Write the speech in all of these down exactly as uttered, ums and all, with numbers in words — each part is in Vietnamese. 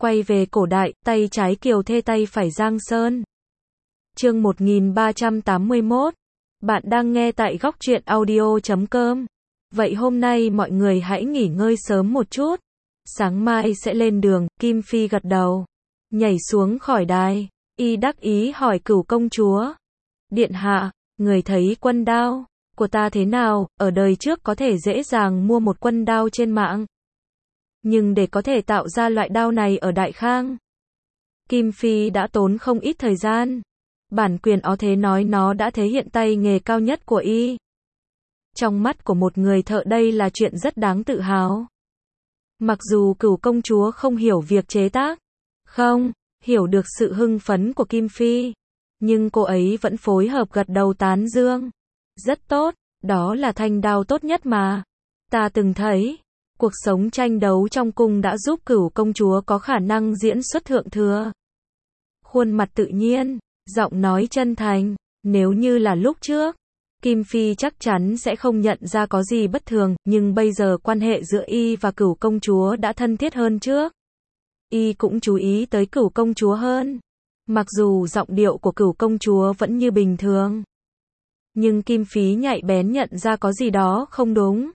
Quay về cổ đại, tay trái Kiều Thê tay phải Giang Sơn. Chương một nghìn ba trăm tám mươi mốt. Bạn đang nghe tại góc truyện audio chấm com. Vậy hôm nay mọi người hãy nghỉ ngơi sớm một chút. Sáng mai sẽ lên đường, Kim Phi gật đầu. Nhảy xuống khỏi đài, y đắc ý hỏi Cửu công chúa. Điện hạ, người thấy quân đao của ta thế nào? Ở đời trước có thể dễ dàng mua một quân đao trên mạng. Nhưng để có thể tạo ra loại đao này ở Đại Khang, Kim Phi đã tốn không ít thời gian. Bản quyền ó thế nói nó đã thể hiện tay nghề cao nhất của y. Trong mắt của một người thợ đây là chuyện rất đáng tự hào. Mặc dù Cửu công chúa không hiểu việc chế tác, không hiểu được sự hưng phấn của Kim Phi, nhưng cô ấy vẫn phối hợp gật đầu tán dương. Rất tốt, đó là thanh đao tốt nhất mà ta từng thấy. Cuộc sống tranh đấu trong cung đã giúp Cửu công chúa có khả năng diễn xuất thượng thừa. Khuôn mặt tự nhiên, giọng nói chân thành. Nếu như là lúc trước, Kim Phi chắc chắn sẽ không nhận ra có gì bất thường, nhưng bây giờ quan hệ giữa y và Cửu công chúa đã thân thiết hơn trước. Y cũng chú ý tới Cửu công chúa hơn. Mặc dù giọng điệu của Cửu công chúa vẫn như bình thường, nhưng Kim Phi nhạy bén nhận ra có gì đó không đúng.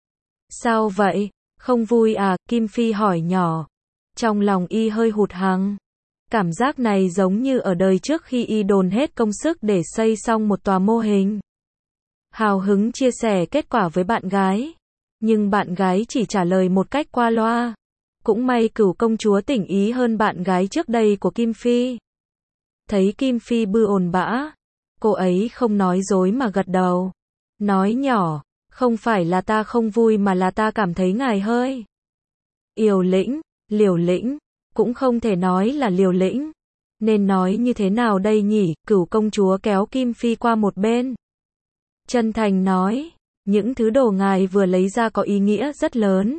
Sao vậy? Không vui à? Kim Phi hỏi nhỏ. Trong lòng y hơi hụt hẫng. Cảm giác này giống như ở đời trước khi y dồn hết công sức để xây xong một tòa mô hình. Hào hứng chia sẻ kết quả với bạn gái. Nhưng bạn gái chỉ trả lời một cách qua loa. Cũng may Cửu công chúa tỉnh ý hơn bạn gái trước đây của Kim Phi. Thấy Kim Phi bư ồn bã, cô ấy không nói dối mà gật đầu. Nói nhỏ, không phải là ta không vui mà là ta cảm thấy ngài hơi yếu lĩnh, liều lĩnh, cũng không thể nói là liều lĩnh. Nên nói như thế nào đây nhỉ? Cửu công chúa kéo Kim Phi qua một bên. Chân thành nói, những thứ đồ ngài vừa lấy ra có ý nghĩa rất lớn.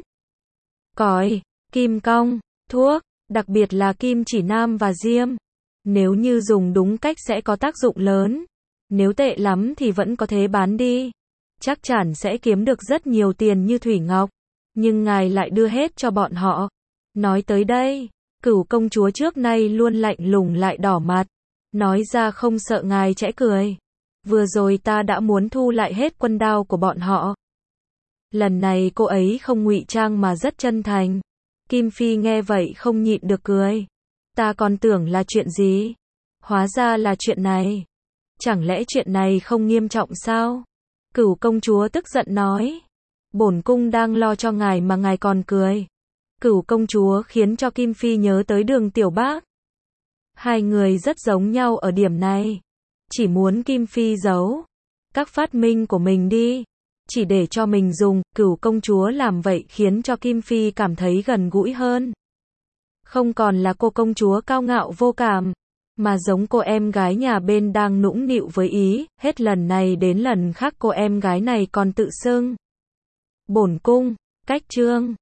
Còi, kim cong, thuốc, đặc biệt là kim chỉ nam và diêm. Nếu như dùng đúng cách sẽ có tác dụng lớn. Nếu tệ lắm thì vẫn có thể bán đi. Chắc chắn sẽ kiếm được rất nhiều tiền như thủy ngọc. Nhưng ngài lại đưa hết cho bọn họ. Nói tới đây, Cửu công chúa trước nay luôn lạnh lùng lại đỏ mặt. Nói ra không sợ ngài chẽ cười. Vừa rồi ta đã muốn thu lại hết quân đao của bọn họ. Lần này cô ấy không ngụy trang mà rất chân thành. Kim Phi nghe vậy không nhịn được cười. Ta còn tưởng là chuyện gì? Hóa ra là chuyện này. Chẳng lẽ chuyện này không nghiêm trọng sao? Cửu công chúa tức giận nói. Bổn cung đang lo cho ngài mà ngài còn cười. Cửu công chúa khiến cho Kim Phi nhớ tới Đường Tiểu Bác. Hai người rất giống nhau ở điểm này. Chỉ muốn Kim Phi giấu các phát minh của mình đi, chỉ để cho mình dùng. Cửu công chúa làm vậy khiến cho Kim Phi cảm thấy gần gũi hơn. Không còn là cô công chúa cao ngạo vô cảm, mà giống cô em gái nhà bên đang nũng nịu với ý. Hết lần này đến lần khác cô em gái này còn tự xưng bổn cung, cách trương.